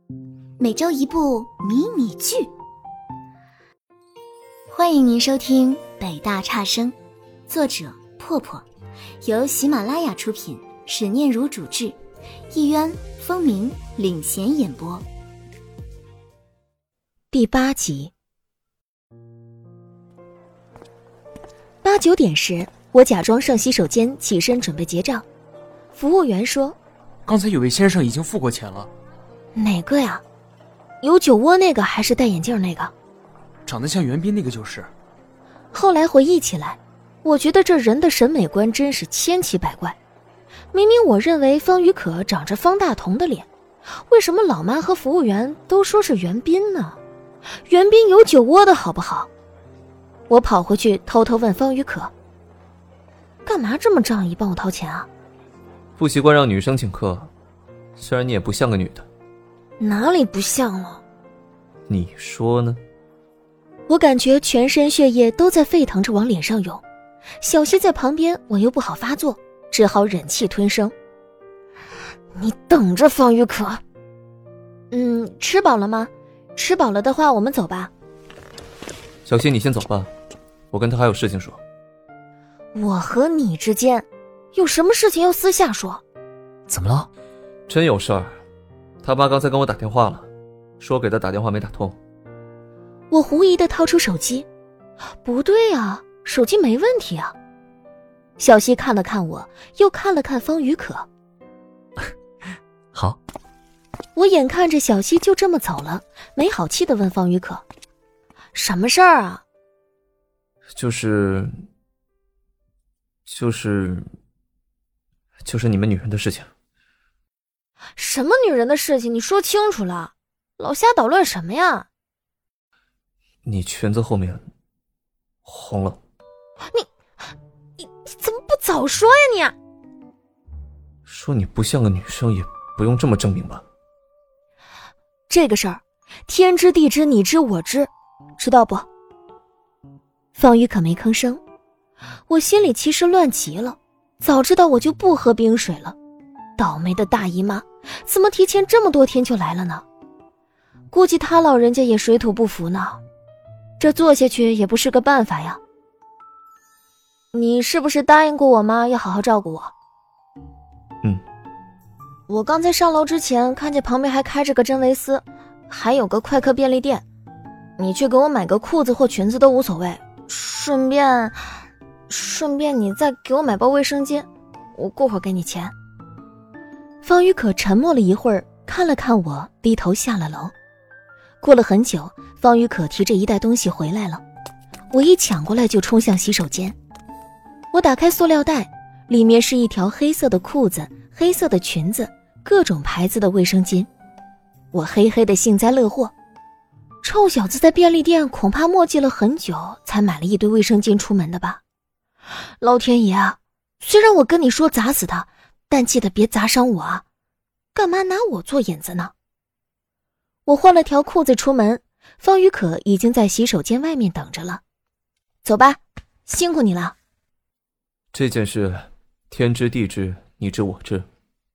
每周一部迷你剧。欢迎您收听北大差生，作者破破，由喜马拉雅出品，史念如主制，一渊、风鸣领衔演播。 第8集。8、9点时，我假装上洗手间起身准备结账。服务员说：“ 刚才有位先生已经付过钱了。” 哪个呀？有酒窝那个还是戴眼镜那个？ 长得像袁彬那个就是。 后来回忆起来，我觉得这人的审美观真是千奇百怪。明明我认为方雨可长着方大同的脸，为什么老妈和服务员都说是袁彬呢？袁彬有酒窝的好不好？我跑回去偷偷问方雨可：“干嘛这么仗义帮我掏钱啊？” 不习惯让女生请客，虽然你也不像个女的。 哪里不像了？ 你说呢？ 我感觉全身血液都在沸腾着往脸上涌，小溪在旁边，我又不好发作，只好忍气吞声。你等着，方雨可。吃饱了吗？吃饱了的话，我们走吧。 小溪，你先走吧，我跟他还有事情说。 我和你之间有什么事情要私下说？ 怎么了？ 真有事儿。他妈刚才跟我打电话了，说给他打电话没打通。 我狐疑地掏出手机，不对啊，手机没问题啊。小溪看了看我，又看了看方雨可。 好。 我眼看着小溪就这么走了，没好气地问方雨可：“什么事儿啊？” 就是你们女人的事情。 什么女人的事情？你说清楚了，老瞎捣乱什么呀？ 你裙子后面红了。 你怎么不早说呀你？ 说你不像个女生也不用这么证明吧。 这个事儿天知地知你知我知，知道不？方雨可没吭声。我心里其实乱极了，早知道我就不喝冰水了。倒霉的大姨妈怎么提前这么多天就来了呢？估计她老人家也水土不服呢，这做下去也不是个办法呀。你是不是答应过我妈要好好照顾我？我刚才上楼之前看见旁边还开着个真维斯，还有个快客便利店，你去给我买个裤子或裙子都无所谓，顺便你再给我买包卫生巾，我过会儿给你钱。方雨可沉默了一会儿，看了看我，低头下了楼。过了很久，方雨可提着一袋东西回来了，我一抢过来就冲向洗手间。我打开塑料袋，里面是一条黑色的裤子，黑色的裙子，各种牌子的卫生巾。我嘿嘿的幸灾乐祸，臭小子在便利店恐怕磨叽了很久，才买了一堆卫生巾出门的吧。老天爷啊，虽然我跟你说砸死他，但记得别砸伤我啊！干嘛拿我做引子呢？我换了条裤子出门，方雨可已经在洗手间外面等着了。走吧，辛苦你了。 这件事天知地知你知我知。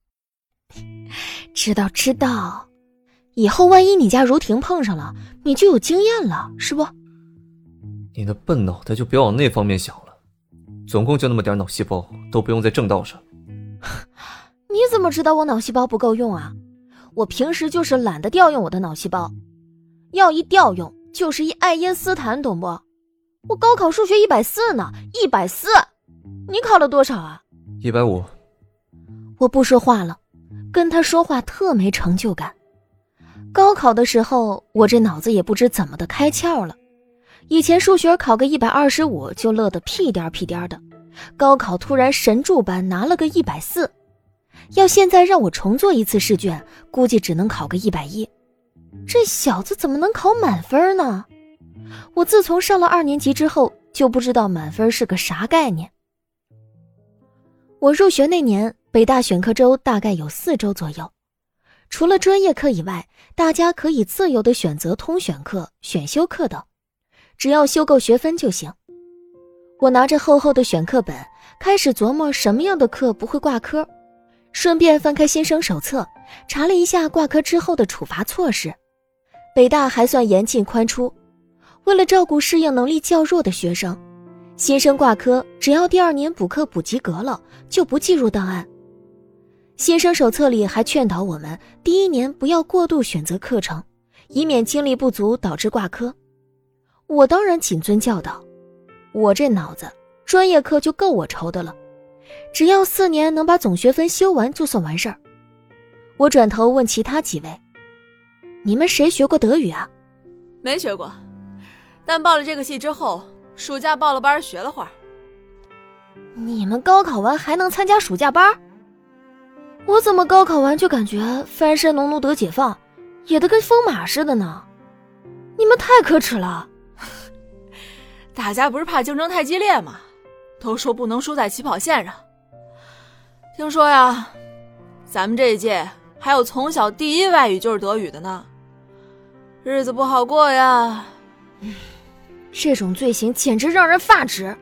知道，以后万一你家如婷碰上了，你就有经验了，是不？ 你的笨脑袋就别往那方面想了，总共就那么点脑细胞，都不用在正道上。 你怎么知道我脑细胞不够用啊？我平时就是懒得调用我的脑细胞，要一调用就是一爱因斯坦，懂不？我高考数学140呢，140，你考了多少啊 ？150。 我不说话了，跟他说话特没成就感。高考的时候，我这脑子也不知怎么的开窍了，以前数学考个125就乐得屁颠屁颠的，高考突然神助般拿了个140，要现在让我重做一次试卷，估计只能考个110。这小子怎么能考满分呢？我自从上了2年级之后，就不知道满分是个啥概念。我入学那年，北大选课周大概有4周左右，除了专业课以外，大家可以自由地选择通选课、选修课等，只要修够学分就行。我拿着厚厚的选课本，开始琢磨什么样的课不会挂科， 顺便翻开新生手册，查了一下挂科之后的处罚措施。北大还算严进宽出，为了照顾适应能力较弱的学生，新生挂科只要第2年补课补及格了，就不计入档案。新生手册里还劝导我们第1年不要过度选择课程，以免精力不足导致挂科。我当然谨遵教导，我这脑子专业课就够我愁的了，只要4年能把总学分修完就算完事儿。我转头问其他几位，你们谁学过德语啊？ 没学过，但报了这个系之后，暑假报了班学了会儿。 你们高考完还能参加暑假班？我怎么高考完就感觉翻身农奴得解放，野得跟疯马似的呢？你们太可耻了！ 大家不是怕竞争太激烈吗？都说不能输在起跑线上。听说呀，咱们这一届还有从小第1外语就是德语的呢，日子不好过呀。 这种罪行简直让人发指。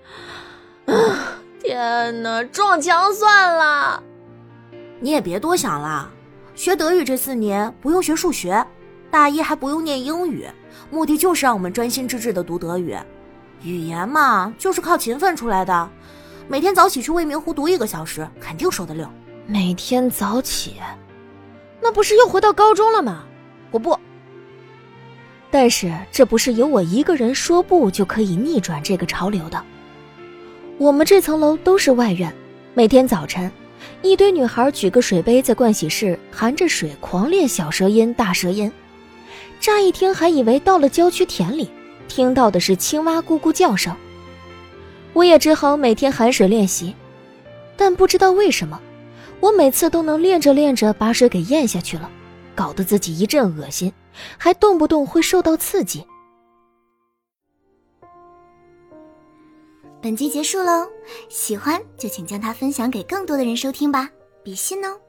天哪，撞墙算了。 你也别多想了，学德语这4年不用学数学，大1还不用念英语，目的就是让我们专心致志地读德语。语言嘛，就是靠勤奋出来的，每天早起去未名湖读1个小时，肯定说得溜。 每天早起，那不是又回到高中了吗？我不。但是这不是由我一个人说不就可以逆转这个潮流的。我们这层楼都是外院，每天早晨一堆女孩举个水杯在盥洗室含着水狂练小舌音大舌音，乍一听还以为到了郊区田里，听到的是青蛙咕咕叫声。我也只好每天含水练习，但不知道为什么我每次都能练着练着把水给咽下去了，搞得自己一阵恶心，还动不动会受到刺激。 本集结束喽，喜欢就请将它分享给更多的人收听吧，比心哦。